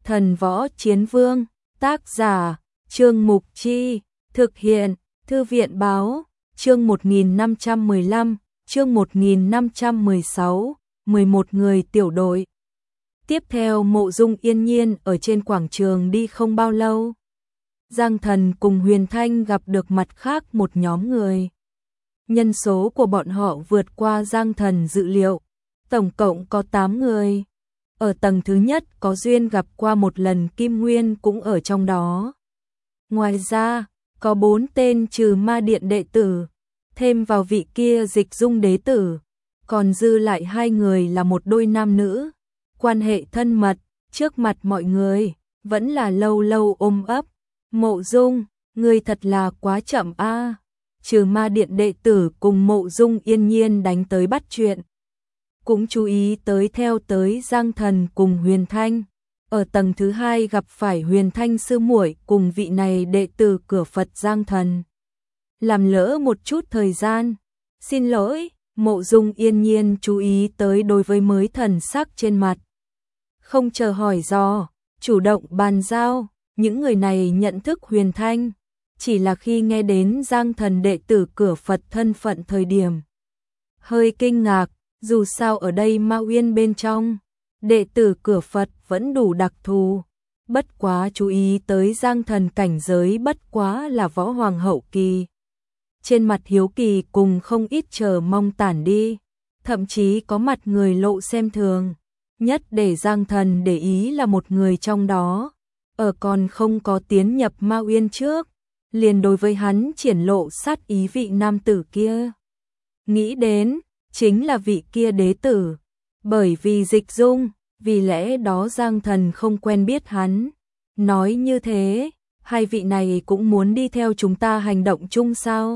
Thần Võ Chiến Vương, tác giả, Trương Mục Chi, thực hiện, Thư viện Báo, chương 1515, chương 1516, 11 người tiểu đội. Tiếp theo Mộ Dung Yên Nhiên ở trên quảng trường đi không bao lâu. Giang Thần cùng Huyền Thanh gặp được mặt khác một nhóm người. Nhân số của bọn họ vượt qua Giang Thần dự liệu, tổng cộng có 8 người. Ở tầng thứ nhất có duyên gặp qua một lần Kim Nguyên cũng ở trong đó. Ngoài ra, có 4 tên trừ ma điện đệ tử, thêm vào vị kia Dịch Dung đế tử, còn dư lại 2 người là một đôi nam nữ, quan hệ thân mật, trước mặt mọi người, vẫn là lâu lâu ôm ấp. Mộ Dung, ngươi thật là quá chậm a. Trừ ma điện đệ tử cùng Mộ Dung Yên Nhiên đánh tới bắt chuyện. Cũng chú ý theo tới Giang Thần cùng Huyền Thanh. Ở tầng thứ 2 gặp phải Huyền Thanh sư muội cùng vị này đệ tử cửa Phật Giang Thần. Làm lỡ một chút thời gian. Xin lỗi, Mộ Dung Yên Nhiên chú ý tới đối với mới thần sắc trên mặt. Không chờ hỏi dò, chủ động bàn giao, những người này nhận thức Huyền Thanh. Chỉ là khi nghe đến Giang Thần đệ tử cửa Phật thân phận thời điểm. Hơi kinh ngạc, dù sao ở đây Ma Uyên bên trong, đệ tử cửa Phật vẫn đủ đặc thù. Bất quá chú ý tới Giang Thần cảnh giới bất quá là võ hoàng hậu kỳ. Trên mặt hiếu kỳ cùng không ít chờ mong tản đi, thậm chí có mặt người lộ xem thường. Nhất để Giang Thần để ý là một người trong đó, ở còn không có tiến nhập Ma Uyên trước, liền đối với hắn triển lộ sát ý vị nam tử kia. Nghĩ đến, chính là vị kia đế tử, bởi vì Dịch Dung, vì lẽ đó Giang Thần không quen biết hắn. Nói như thế, hai vị này cũng muốn đi theo chúng ta hành động chung sao?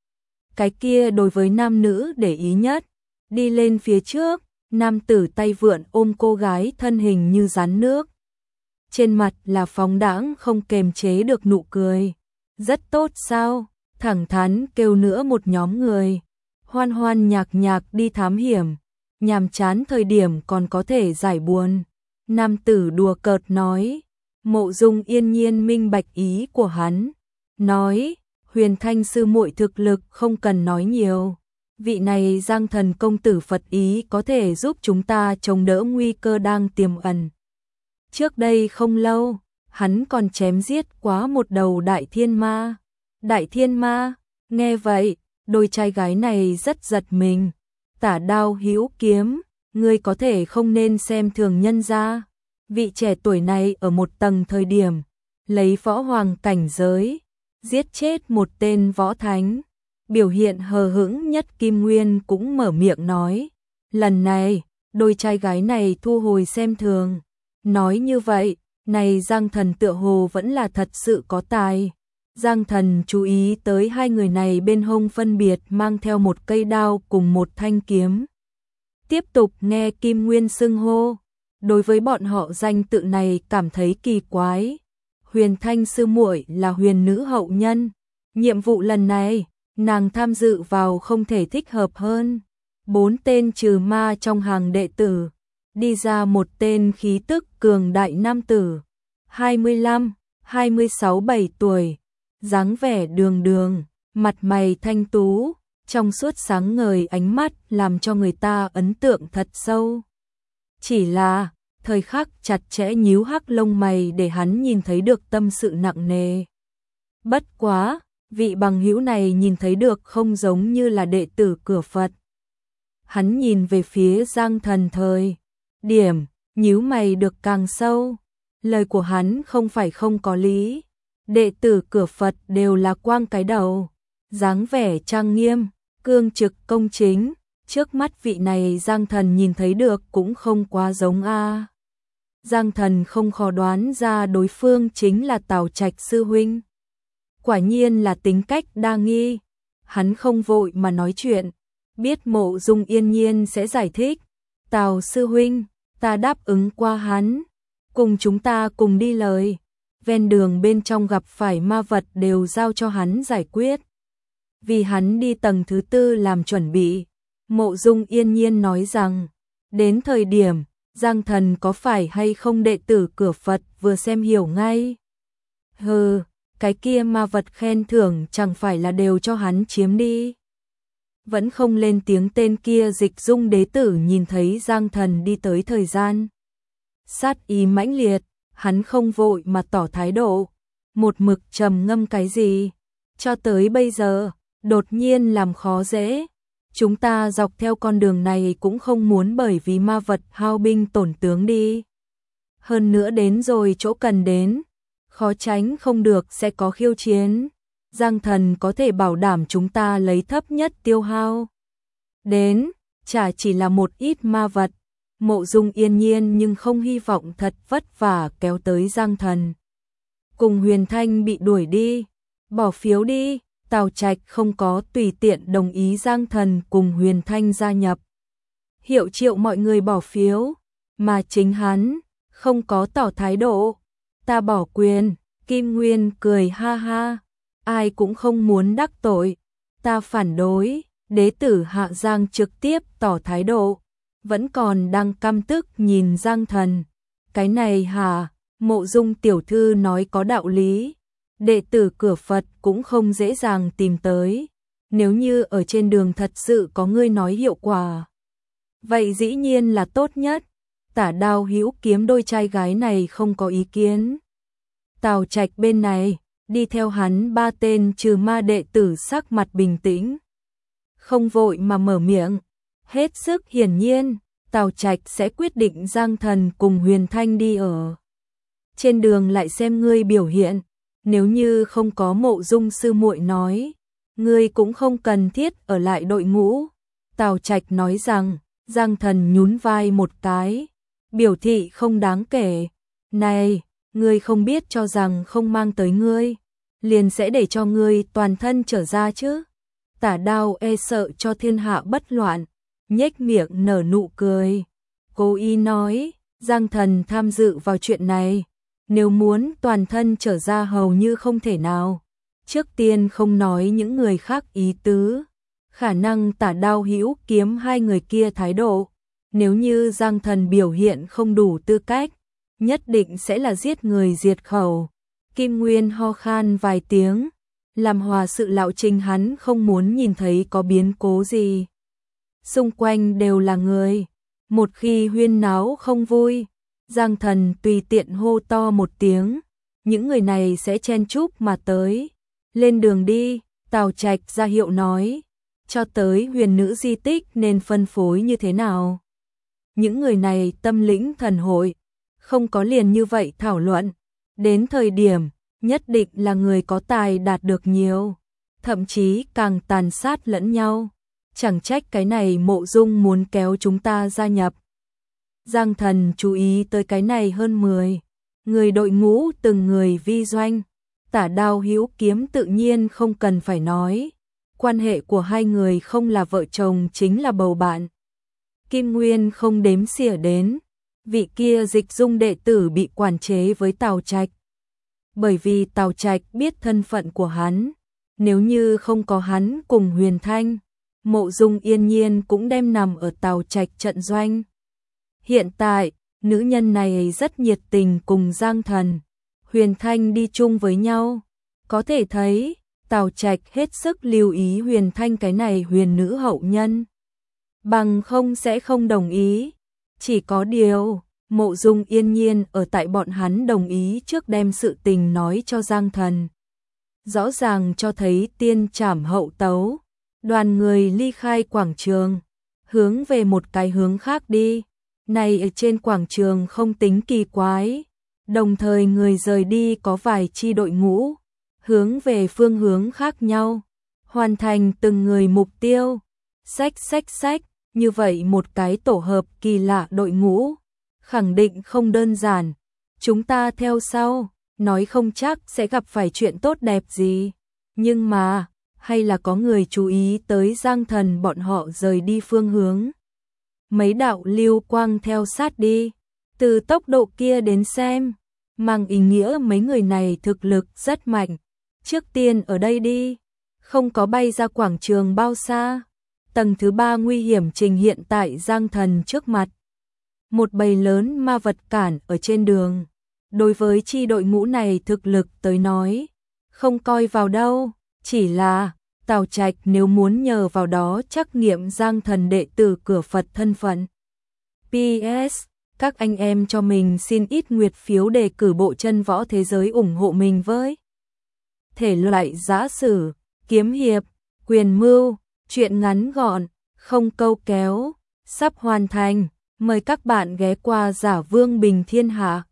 Cái kia đối với nam nữ để ý nhất, đi lên phía trước, nam tử tay vượn ôm cô gái thân hình như rắn nước. Trên mặt là phóng đãng không kềm chế được nụ cười. Rất tốt sao? Thẳng thắn kêu nữa một nhóm người. Hoan hoan nhạc nhạc đi thám hiểm, nhàm chán thời điểm còn có thể giải buồn. Nam tử đùa cợt nói. Mộ Dung Yên Nhiên minh bạch ý của hắn, nói, Huyền Thanh sư muội thực lực không cần nói nhiều. Vị này Giang Thần công tử Phật ý có thể giúp chúng ta chống đỡ nguy cơ đang tiềm ẩn. Trước đây không lâu, hắn còn chém giết quá một đầu đại thiên ma. Đại thiên ma, nghe vậy, đôi trai gái này rất giật mình. Tả đao hữu kiếm, ngươi có thể không nên xem thường nhân gia. Vị trẻ tuổi này ở một tầng thời điểm, lấy võ hoàng cảnh giới, giết chết một tên võ thánh. Biểu hiện hờ hững nhất Kim Nguyên cũng mở miệng nói. Lần này, đôi trai gái này thu hồi xem thường. Nói như vậy, này Giang Thần tựa hồ vẫn là thật sự có tài. Giang Thần chú ý tới hai người này bên hông phân biệt mang theo một cây đao cùng một thanh kiếm. Tiếp tục nghe Kim Nguyên xưng hô. Đối với bọn họ danh tự này cảm thấy kỳ quái. Huyền Thanh sư muội là huyền nữ hậu nhân. Nhiệm vụ lần này, nàng tham dự vào không thể thích hợp hơn. 4 tên trừ ma trong hàng đệ tử. Đi ra một tên khí tức cường đại nam tử. 25, 26, 7 tuổi. Dáng vẻ đường đường, mặt mày thanh tú, trong suốt sáng ngời ánh mắt làm cho người ta ấn tượng thật sâu. Chỉ là, thời khắc chặt chẽ nhíu hắc lông mày để hắn nhìn thấy được tâm sự nặng nề. Bất quá, vị bằng hữu này nhìn thấy được không giống như là đệ tử cửa Phật. Hắn nhìn về phía Giang Thần thời điểm, nhíu mày được càng sâu. Lời của hắn không phải không có lý. Đệ tử cửa Phật đều là quang cái đầu, dáng vẻ trang nghiêm, cương trực công chính. Trước mắt vị này Giang Thần nhìn thấy được cũng không quá giống a. Giang Thần không khó đoán ra đối phương chính là Tào Trạch sư huynh. Quả nhiên là tính cách đa nghi. Hắn không vội mà nói chuyện, biết Mộ Dung Yên Nhiên sẽ giải thích. Tào sư huynh, ta đáp ứng qua hắn, cùng chúng ta cùng đi lời. Ven đường bên trong gặp phải ma vật đều giao cho hắn giải quyết. Vì hắn đi tầng thứ 4 làm chuẩn bị. Mộ Dung Yên Nhiên nói rằng, đến thời điểm, Giang Thần có phải hay không đệ tử cửa Phật vừa xem hiểu ngay. Hừ, cái kia ma vật khen thưởng chẳng phải là đều cho hắn chiếm đi. Vẫn không lên tiếng tên kia Dịch Dung đế tử nhìn thấy Giang Thần đi tới thời gian. Sát ý mãnh liệt, hắn không vội mà tỏ thái độ, một mực trầm ngâm cái gì. Cho tới bây giờ, đột nhiên làm khó dễ. Chúng ta dọc theo con đường này cũng không muốn bởi vì ma vật hao binh tổn tướng đi. Hơn nữa đến rồi chỗ cần đến, khó tránh không được sẽ có khiêu chiến. Giang Thần có thể bảo đảm chúng ta lấy thấp nhất tiêu hao. Đến, chả chỉ là một ít ma vật. Mộ Dung yên nhiên nhưng không hy vọng thật vất vả kéo tới Giang Thần. Cùng Huyền Thanh bị đuổi đi, bỏ phiếu đi. Tào Trạch không có tùy tiện đồng ý Giang Thần cùng Huyền Thanh gia nhập. Hiệu triệu mọi người bỏ phiếu, mà chính hắn không có tỏ thái độ. Ta bỏ quyền, Kim Nguyên cười ha ha, ai cũng không muốn đắc tội. Ta phản đối, đế tử Hạ Giang trực tiếp tỏ thái độ, vẫn còn đang căm tức nhìn Giang Thần. Cái này hả, Mộ Dung tiểu thư nói có đạo lý. Đệ tử cửa Phật cũng không dễ dàng tìm tới. Nếu như ở trên đường thật sự có người nói hiệu quả, vậy dĩ nhiên là tốt nhất. Tả Đao Hữu Kiếm đôi trai gái này không có ý kiến. Tào Trạch bên này, đi theo hắn ba tên trừ ma đệ tử sắc mặt bình tĩnh, không vội mà mở miệng. Hết sức hiển nhiên, Tào Trạch sẽ quyết định Giang Thần cùng Huyền Thanh đi ở trên đường lại xem ngươi biểu hiện. Nếu như không có Mộ Dung sư muội nói, ngươi cũng không cần thiết ở lại đội ngũ. Tào Trạch nói rằng. Giang Thần nhún vai một cái, biểu thị không đáng kể. Này, ngươi không biết cho rằng không mang tới ngươi, liền sẽ để cho ngươi toàn thân trở ra chứ. Tả Đao e sợ cho thiên hạ bất loạn, nhếch miệng nở nụ cười. Cố ý nói, Giang Thần tham dự vào chuyện này, nếu muốn toàn thân trở ra hầu như không thể nào. Trước tiên không nói những người khác ý tứ, khả năng Tả Đao Hữu Kiếm hai người kia thái độ, nếu như Giang Thần biểu hiện không đủ tư cách, nhất định sẽ là giết người diệt khẩu. Kim Nguyên ho khan vài tiếng, làm hòa sự lão Trình hắn không muốn nhìn thấy có biến cố gì. Xung quanh đều là người, một khi huyên náo không vui, Giang Thần tùy tiện hô to một tiếng, những người này sẽ chen chúc mà tới. Lên đường đi, Tào Trạch ra hiệu nói, cho tới huyền nữ di tích nên phân phối như thế nào. Những người này tâm lĩnh thần hội, không có liền như vậy thảo luận, đến thời điểm nhất định là người có tài đạt được nhiều, thậm chí càng tàn sát lẫn nhau. Chẳng trách cái này Mộ Dung muốn kéo chúng ta gia nhập. Giang Thần chú ý tới cái này hơn 10 người đội ngũ từng người vi doanh. Tả Đao Hữu Kiếm tự nhiên không cần phải nói, quan hệ của hai người không là vợ chồng chính là bầu bạn. Kim Nguyên không đếm xỉa đến, vị kia Dịch Dung đệ tử bị quản chế với Tào Trạch. Bởi vì Tào Trạch biết thân phận của hắn, nếu như không có hắn cùng Huyền Thanh, Mộ Dung yên nhiên cũng đem nằm ở Tào Trạch trận doanh. Hiện tại, nữ nhân này rất nhiệt tình cùng Giang Thần, Huyền Thanh đi chung với nhau. Có thể thấy, Tào Trạch hết sức lưu ý Huyền Thanh cái này huyền nữ hậu nhân. Bằng không sẽ không đồng ý. Chỉ có điều, Mộ Dung yên nhiên ở tại bọn hắn đồng ý trước đem sự tình nói cho Giang Thần. Rõ ràng cho thấy tiên trảm hậu tấu. Đoàn người ly khai quảng trường, hướng về một cái hướng khác đi. Này ở trên quảng trường không tính kỳ quái. Đồng thời người rời đi có vài chi đội ngũ, hướng về phương hướng khác nhau, hoàn thành từng người mục tiêu. Xách, như vậy một cái tổ hợp kỳ lạ đội ngũ, khẳng định không đơn giản. Chúng ta theo sau, nói không chắc sẽ gặp phải chuyện tốt đẹp gì. Nhưng mà, hay là có người chú ý tới Giang Thần bọn họ rời đi phương hướng. Mấy đạo lưu quang theo sát đi, từ tốc độ kia đến xem, mang ý nghĩa mấy người này thực lực rất mạnh. Trước tiên ở đây đi, không có bay ra quảng trường bao xa. Tầng thứ 3 nguy hiểm trình hiện tại Giang Thần trước mặt. một bầy lớn ma vật cản ở trên đường. Đối với chi đội ngũ này thực lực tới nói, không coi vào đâu, chỉ là Tào Trạch nếu muốn nhờ vào đó trắc nghiệm Giang Thần đệ tử cửa Phật thân phận. PS, các anh em cho mình xin ít nguyệt phiếu để cử bộ chân võ thế giới ủng hộ mình với. Thể loại giã sử, kiếm hiệp, quyền mưu, truyện ngắn gọn, không câu kéo, sắp hoàn thành. Mời các bạn ghé qua Giả Vương Bình Thiên Hạ.